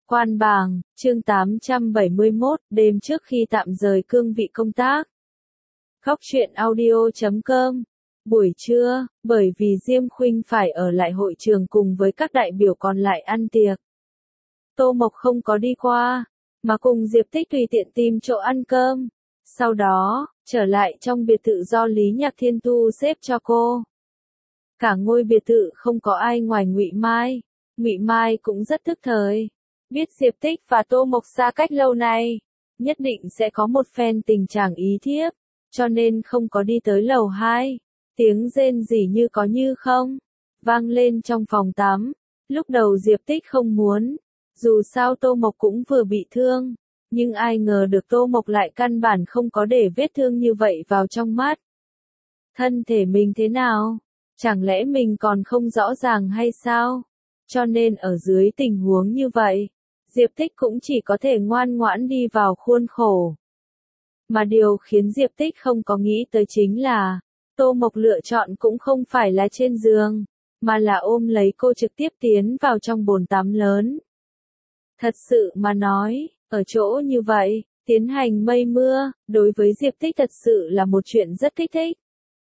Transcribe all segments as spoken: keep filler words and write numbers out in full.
Quan Bàng, chương tám trăm bảy mươi mốt, đêm trước khi tạm rời cương vị công tác. Góc truyện audio chấm com. Buổi trưa, bởi vì Diêm Khuynh phải ở lại hội trường cùng với các đại biểu còn lại ăn tiệc. Tô Mộc không có đi qua, mà cùng Diệp Tích tùy tiện tìm chỗ ăn cơm. Sau đó, trở lại trong biệt thự do Lý Nhạc Thiên thu xếp cho cô. Cả ngôi biệt thự không có ai ngoài Ngụy Mai. Ngụy Mai cũng rất thức thời. Biết Diệp Tích và Tô Mộc xa cách lâu nay, nhất định sẽ có một phen tình trạng ý thiếp, cho nên không có đi tới lầu hai. Tiếng rên rỉ như có như không, vang lên trong phòng tắm. Lúc đầu Diệp Tích không muốn, dù sao Tô Mộc cũng vừa bị thương, nhưng ai ngờ được Tô Mộc lại căn bản không có để vết thương như vậy vào trong mắt. Thân thể mình thế nào? Chẳng lẽ mình còn không rõ ràng hay sao? Cho nên ở dưới tình huống như vậy, Diệp Tích cũng chỉ có thể ngoan ngoãn đi vào khuôn khổ. Mà điều khiến Diệp Tích không có nghĩ tới chính là, Tô Mộc lựa chọn cũng không phải là trên giường, mà là ôm lấy cô trực tiếp tiến vào trong bồn tắm lớn. Thật sự mà nói, ở chỗ như vậy, tiến hành mây mưa, đối với Diệp Tích thật sự là một chuyện rất kích thích.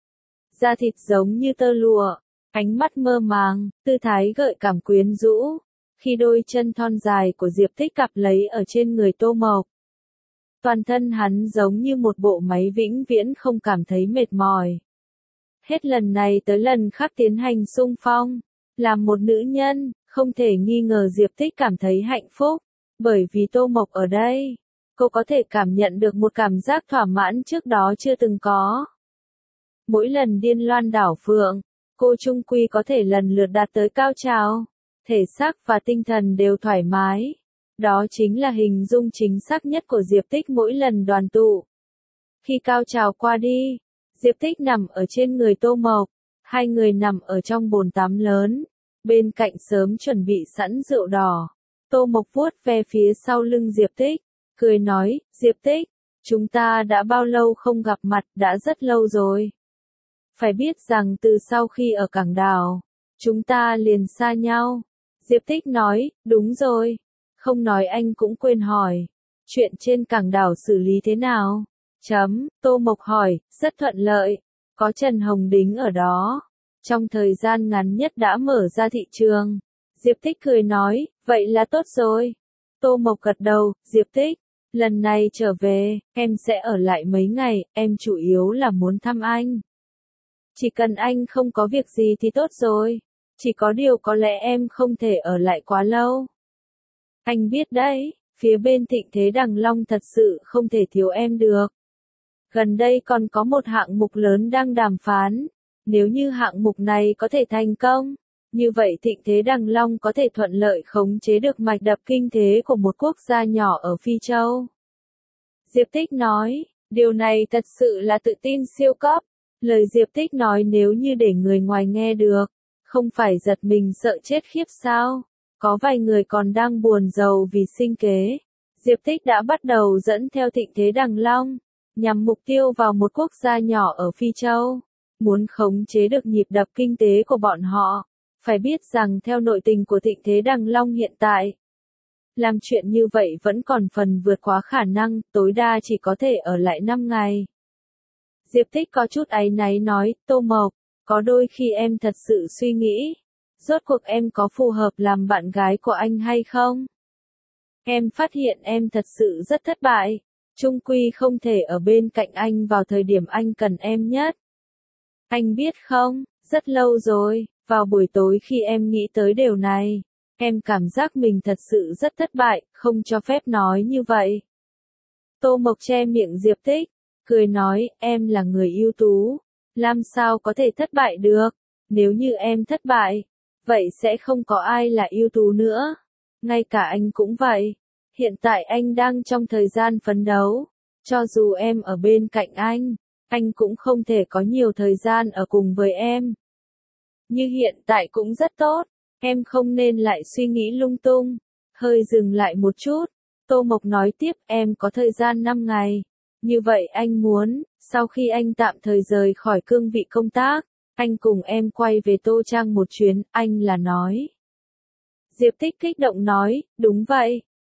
Da thịt giống như tơ lụa, ánh mắt mơ màng, tư thái gợi cảm quyến rũ, khi đôi chân thon dài của Diệp Tích cặp lấy ở trên người Tô Mộc. Toàn thân hắn giống như một bộ máy vĩnh viễn không cảm thấy mệt mỏi. Hết lần này tới lần khác tiến hành xung phong, làm một nữ nhân, không thể nghi ngờ Diệp Tích cảm thấy hạnh phúc, bởi vì Tô Mộc ở đây, cô có thể cảm nhận được một cảm giác thỏa mãn trước đó chưa từng có. Mỗi lần điên loan đảo phượng, cô chung quy có thể lần lượt đạt tới cao trào, thể xác và tinh thần đều thoải mái. Đó chính là hình dung chính xác nhất của Diệp Tích mỗi lần đoàn tụ. Khi cao trào qua đi, Diệp Tích nằm ở trên người Tô Mộc, hai người nằm ở trong bồn tắm lớn, bên cạnh sớm chuẩn bị sẵn rượu đỏ. Tô Mộc vuốt ve phía sau lưng Diệp Tích, cười nói, Diệp Tích, chúng ta đã bao lâu không gặp mặt, đã rất lâu rồi. Phải biết rằng từ sau khi ở Cảng Đảo, chúng ta liền xa nhau. Diệp Tích nói, đúng rồi. Không nói anh cũng quên hỏi. Chuyện trên Cảng Đảo xử lý thế nào? Chấm, Tô Mộc hỏi, rất thuận lợi. Có Trần Hồng Đính ở đó. Trong thời gian ngắn nhất đã mở ra thị trường. Diệp Tích cười nói, vậy là tốt rồi. Tô Mộc gật đầu, Diệp Tích, lần này trở về, em sẽ ở lại mấy ngày, em chủ yếu là muốn thăm anh. Chỉ cần anh không có việc gì thì tốt rồi. Chỉ có điều có lẽ em không thể ở lại quá lâu. Anh biết đấy, phía bên Thịnh Thế Đằng Long thật sự không thể thiếu em được. Gần đây còn có một hạng mục lớn đang đàm phán. Nếu như hạng mục này có thể thành công, như vậy Thịnh Thế Đằng Long có thể thuận lợi khống chế được mạch đập kinh tế của một quốc gia nhỏ ở Phi Châu. Diệp Tích nói, điều này thật sự là tự tin siêu cấp. Lời Diệp Tích nói nếu như để người ngoài nghe được, không phải giật mình sợ chết khiếp sao? Có vài người còn đang buồn rầu vì sinh kế. Diệp Tích đã bắt đầu dẫn theo Thịnh Thế Đằng Long, nhằm mục tiêu vào một quốc gia nhỏ ở Phi Châu. Muốn khống chế được nhịp đập kinh tế của bọn họ, phải biết rằng theo nội tình của Thịnh Thế Đằng Long hiện tại, làm chuyện như vậy vẫn còn phần vượt quá khả năng, tối đa chỉ có thể ở lại năm ngày. Diệp Tích có chút áy náy nói, Tô Mộc, có đôi khi em thật sự suy nghĩ, rốt cuộc em có phù hợp làm bạn gái của anh hay không? Em phát hiện em thật sự rất thất bại, chung quy không thể ở bên cạnh anh vào thời điểm anh cần em nhất. Anh biết không, rất lâu rồi, vào buổi tối khi em nghĩ tới điều này, em cảm giác mình thật sự rất thất bại, không cho phép nói như vậy. Tô Mộc che miệng Diệp Tích, cười nói, em là người ưu tú, làm sao có thể thất bại được, nếu như em thất bại, vậy sẽ không có ai là ưu tú nữa, ngay cả anh cũng vậy, hiện tại anh đang trong thời gian phấn đấu, cho dù em ở bên cạnh anh, anh cũng không thể có nhiều thời gian ở cùng với em. Như hiện tại cũng rất tốt, em không nên lại suy nghĩ lung tung, hơi dừng lại một chút, Tô Mộc nói tiếp, em có thời gian năm ngày. Như vậy anh muốn, sau khi anh tạm thời rời khỏi cương vị công tác, anh cùng em quay về Tô Trang một chuyến, anh là nói. Diệp Tích kích động nói, đúng vậy,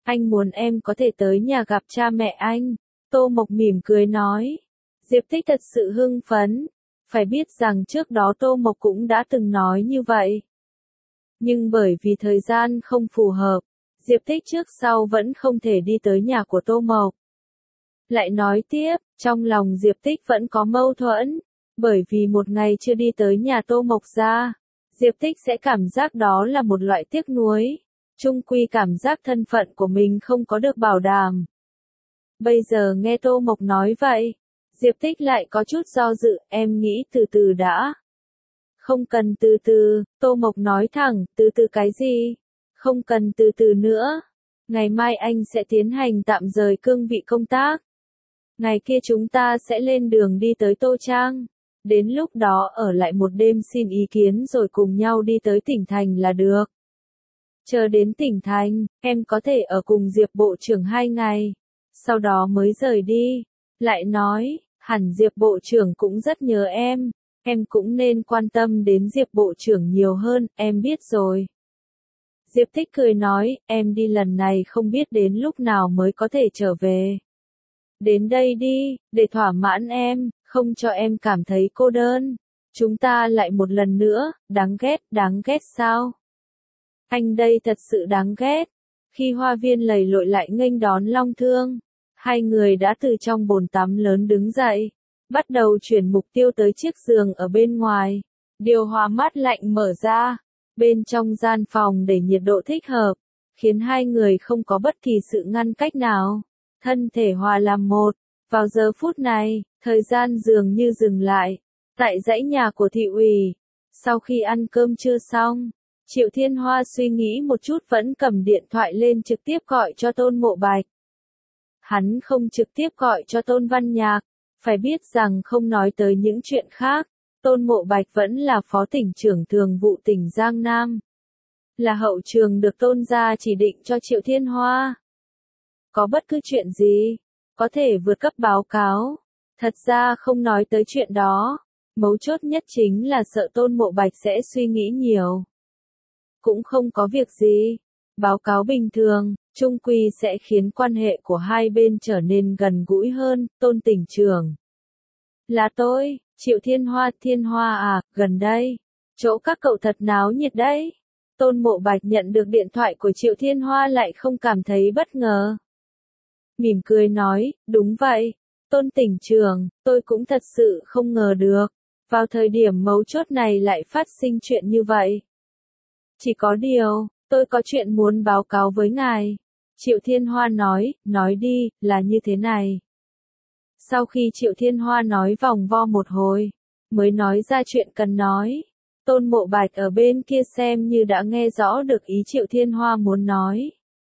Anh muốn em có thể tới nhà gặp cha mẹ anh. Tô Mộc mỉm cười nói. Diệp Tích thật sự hưng phấn. Phải biết rằng trước đó Tô Mộc cũng đã từng nói như vậy. Nhưng bởi vì thời gian không phù hợp, Diệp Tích trước sau vẫn không thể đi tới nhà của Tô Mộc. Lại nói tiếp, trong lòng Diệp Tích vẫn có mâu thuẫn, bởi vì một ngày chưa đi tới nhà Tô Mộc ra, Diệp Tích sẽ cảm giác đó là một loại tiếc nuối, chung quy cảm giác thân phận của mình không có được bảo đảm. Bây giờ nghe Tô Mộc nói vậy, Diệp Tích lại có chút do dự, em nghĩ từ từ đã. Không cần từ từ, Tô Mộc nói thẳng, từ từ cái gì? Không cần từ từ nữa. Ngày mai anh sẽ tiến hành tạm rời cương vị công tác. Ngày kia chúng ta sẽ lên đường đi tới Tô Trang. Đến lúc đó ở lại một đêm xin ý kiến rồi cùng nhau đi tới tỉnh thành là được. Chờ đến tỉnh thành, em có thể ở cùng Diệp Bộ trưởng hai ngày. Sau đó mới rời đi. Lại nói, hẳn Diệp Bộ trưởng cũng rất nhớ em. Em cũng nên quan tâm đến Diệp Bộ trưởng nhiều hơn, em biết rồi. Diệp Tích cười nói, em đi lần này không biết đến lúc nào mới có thể trở về. Đến đây đi, để thỏa mãn em, không cho em cảm thấy cô đơn. Chúng ta lại một lần nữa, đáng ghét, đáng ghét sao? Anh đây thật sự đáng ghét. Khi Hoa Viên lầy lội lại nghênh đón Long Thương, hai người đã từ trong bồn tắm lớn đứng dậy, bắt đầu chuyển mục tiêu tới chiếc giường ở bên ngoài. Điều hòa mát lạnh mở ra, bên trong gian phòng để nhiệt độ thích hợp, khiến hai người không có bất kỳ sự ngăn cách nào. Thân thể hòa làm một. Vào giờ phút này, thời gian dường như dừng lại. Tại dãy nhà của thị ủy, sau khi ăn cơm trưa xong, Triệu Thiên Hoa suy nghĩ một chút vẫn cầm điện thoại lên trực tiếp gọi cho Tôn Mộ Bạch. Hắn không trực tiếp gọi cho Tôn Văn Nhạc, phải biết rằng không nói tới những chuyện khác, Tôn Mộ Bạch vẫn là phó tỉnh trưởng thường vụ tỉnh Giang Nam. Là hậu trường được Tôn gia chỉ định cho Triệu Thiên Hoa. Có bất cứ chuyện gì, có thể vượt cấp báo cáo. Thật ra không nói tới chuyện đó, mấu chốt nhất chính là sợ Tôn Mộ Bạch sẽ suy nghĩ nhiều. Cũng không có việc gì, báo cáo bình thường, chung quy sẽ khiến quan hệ của hai bên trở nên gần gũi hơn, Tôn tỉnh trưởng. Là tôi, Triệu Thiên Hoa, Thiên Hoa à, gần đây, chỗ các cậu thật náo nhiệt đấy. Tôn Mộ Bạch nhận được điện thoại của Triệu Thiên Hoa lại không cảm thấy bất ngờ. Mỉm cười nói, đúng vậy, Tôn tỉnh trưởng, tôi cũng thật sự không ngờ được, vào thời điểm mấu chốt này lại phát sinh chuyện như vậy. Chỉ có điều, tôi có chuyện muốn báo cáo với ngài. Triệu Thiên Hoa nói, nói đi, là như thế này. Sau khi Triệu Thiên Hoa nói vòng vo một hồi, mới nói ra chuyện cần nói. Tôn Mộ Bạch ở bên kia xem như đã nghe rõ được ý Triệu Thiên Hoa muốn nói.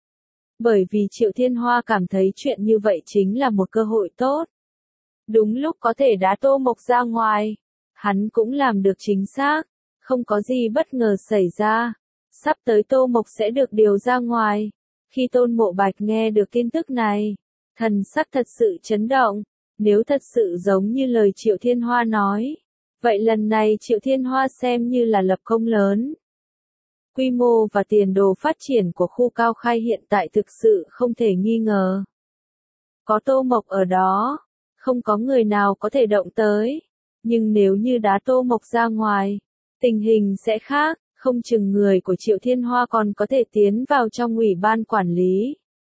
Bởi vì Triệu Thiên Hoa cảm thấy chuyện như vậy chính là một cơ hội tốt. Đúng lúc có thể đá Tô Mộc ra ngoài. Hắn cũng làm được chính xác. Không có gì bất ngờ xảy ra. Sắp tới Tô Mộc sẽ được điều ra ngoài. Khi Tôn Mộ Bạch nghe được tin tức này, thần sắc thật sự chấn động. Nếu thật sự giống như lời Triệu Thiên Hoa nói, vậy lần này Triệu Thiên Hoa xem như là lập công lớn. Quy mô và tiền đồ phát triển của khu Cao Khai hiện tại thực sự không thể nghi ngờ. Có Tô Mộc ở đó, không có người nào có thể động tới. Nhưng nếu như đá Tô Mộc ra ngoài, tình hình sẽ khác, không chừng người của Triệu Thiên Hoa còn có thể tiến vào trong ủy ban quản lý.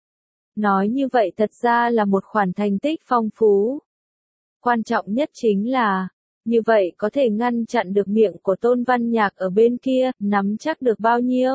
Nói như vậy thật ra là một khoản thành tích phong phú. Quan trọng nhất chính là, như vậy có thể ngăn chặn được miệng của Tôn Văn Nhạc ở bên kia, nắm chắc được bao nhiêu?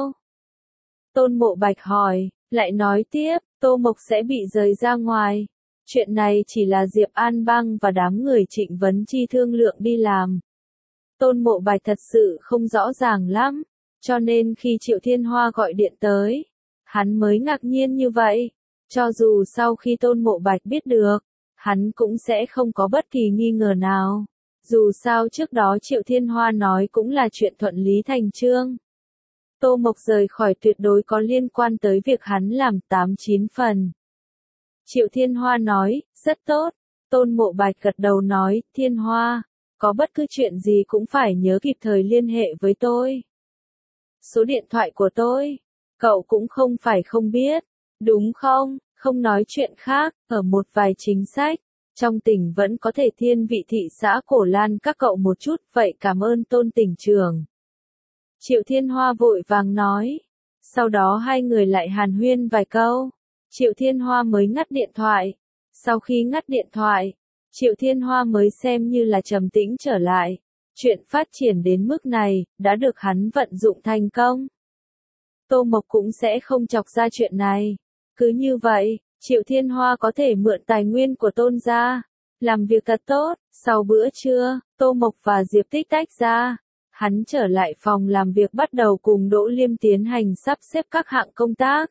Tôn Mộ Bạch hỏi, lại nói tiếp, Tô Mộc sẽ bị rời ra ngoài. Chuyện này chỉ là Diệp An Bang và đám người Trịnh Vấn Chi thương lượng đi làm. Tôn Mộ Bạch thật sự không rõ ràng lắm, cho nên khi Triệu Thiên Hoa gọi điện tới, hắn mới ngạc nhiên như vậy. Cho dù sau khi Tôn Mộ Bạch biết được, hắn cũng sẽ không có bất kỳ nghi ngờ nào. Dù sao trước đó Triệu Thiên Hoa nói cũng là chuyện thuận lý thành chương. Tô Mộc rời khỏi tuyệt đối có liên quan tới việc hắn làm tám chín phần. Triệu Thiên Hoa nói, rất tốt. Tôn Mộ Bạch gật đầu nói, Thiên Hoa, có bất cứ chuyện gì cũng phải nhớ kịp thời liên hệ với tôi. Số điện thoại của tôi, cậu cũng không phải không biết. Đúng không? Không nói chuyện khác, ở một vài chính sách, trong tỉnh vẫn có thể thiên vị thị xã Cổ Lan các cậu một chút, vậy cảm ơn Tôn tỉnh trưởng. Triệu Thiên Hoa vội vàng nói. Sau đó hai người lại hàn huyên vài câu. Triệu Thiên Hoa mới ngắt điện thoại. Sau khi ngắt điện thoại, Triệu Thiên Hoa mới xem như là trầm tĩnh trở lại. Chuyện phát triển đến mức này, đã được hắn vận dụng thành công. Tô Mộc cũng sẽ không chọc ra chuyện này. Cứ như vậy, Triệu Thiên Hoa có thể mượn tài nguyên của Tôn gia, làm việc thật tốt. Sau bữa trưa, Tô Mộc và Diệp Tích tách ra. Hắn trở lại phòng làm việc bắt đầu cùng Đỗ Liêm tiến hành sắp xếp các hạng công tác.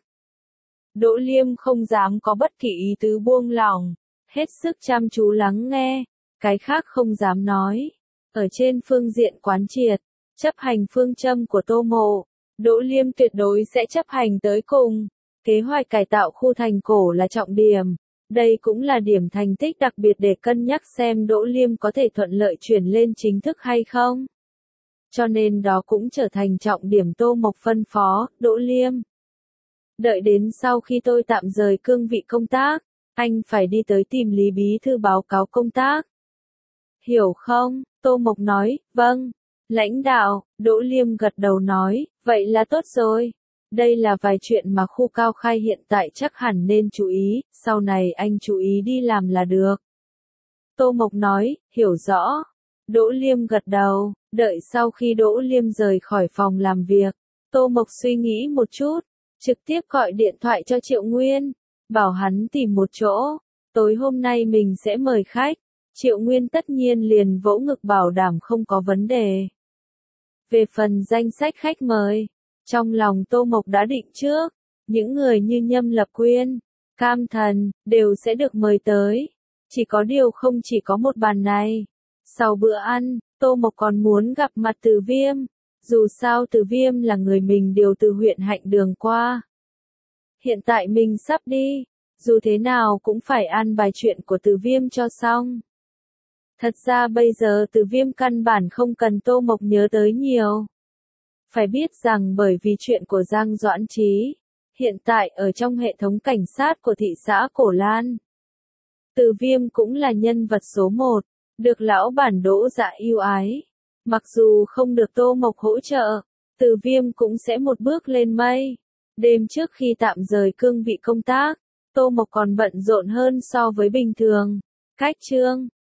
Đỗ Liêm không dám có bất kỳ ý tứ buông lỏng, hết sức chăm chú lắng nghe, cái khác không dám nói. Ở trên phương diện quán triệt, chấp hành phương châm của Tô Mộ, Đỗ Liêm tuyệt đối sẽ chấp hành tới cùng. Kế hoạch cải tạo khu thành cổ là trọng điểm. Đây cũng là điểm thành tích đặc biệt để cân nhắc xem Đỗ Liêm có thể thuận lợi chuyển lên chính thức hay không. Cho nên đó cũng trở thành trọng điểm Tô Mộc phân phó, Đỗ Liêm. Đợi đến sau khi tôi tạm rời cương vị công tác, anh phải đi tới tìm Lý Bí Thư báo cáo công tác. Hiểu không? Tô Mộc nói, vâng. Lãnh đạo, Đỗ Liêm gật đầu nói, vậy là tốt rồi. Đây là vài chuyện mà khu Cao Khai hiện tại chắc hẳn nên chú ý, sau này anh chú ý đi làm là được. Tô Mộc nói, hiểu rõ. Đỗ Liêm gật đầu, đợi sau khi Đỗ Liêm rời khỏi phòng làm việc, Tô Mộc suy nghĩ một chút, trực tiếp gọi điện thoại cho Triệu Nguyên, bảo hắn tìm một chỗ, tối hôm nay mình sẽ mời khách. Triệu Nguyên tất nhiên liền vỗ ngực bảo đảm không có vấn đề. Về phần danh sách khách mời, trong lòng Tô Mộc đã định trước, những người như Nhâm Lập Quyên, Cam Thần, đều sẽ được mời tới. Chỉ có điều không chỉ có một bàn này. Sau bữa ăn, Tô Mộc còn muốn gặp mặt Từ Viêm. Dù sao Từ Viêm là người mình điều từ huyện Hạnh Đường qua. Hiện tại mình sắp đi, dù thế nào cũng phải an bài chuyện của Từ Viêm cho xong. Thật ra bây giờ Từ Viêm căn bản không cần Tô Mộc nhớ tới nhiều. Phải biết rằng bởi vì chuyện của Giang Doãn Trí, hiện tại ở trong hệ thống cảnh sát của thị xã Cổ Lan, Từ Viêm cũng là nhân vật số một, được lão bản Đỗ Dạ yêu ái. Mặc dù không được Tô Mộc hỗ trợ, Từ Viêm cũng sẽ một bước lên mây. Đêm trước khi tạm rời cương vị công tác, Tô Mộc còn bận rộn hơn so với bình thường. Cách chương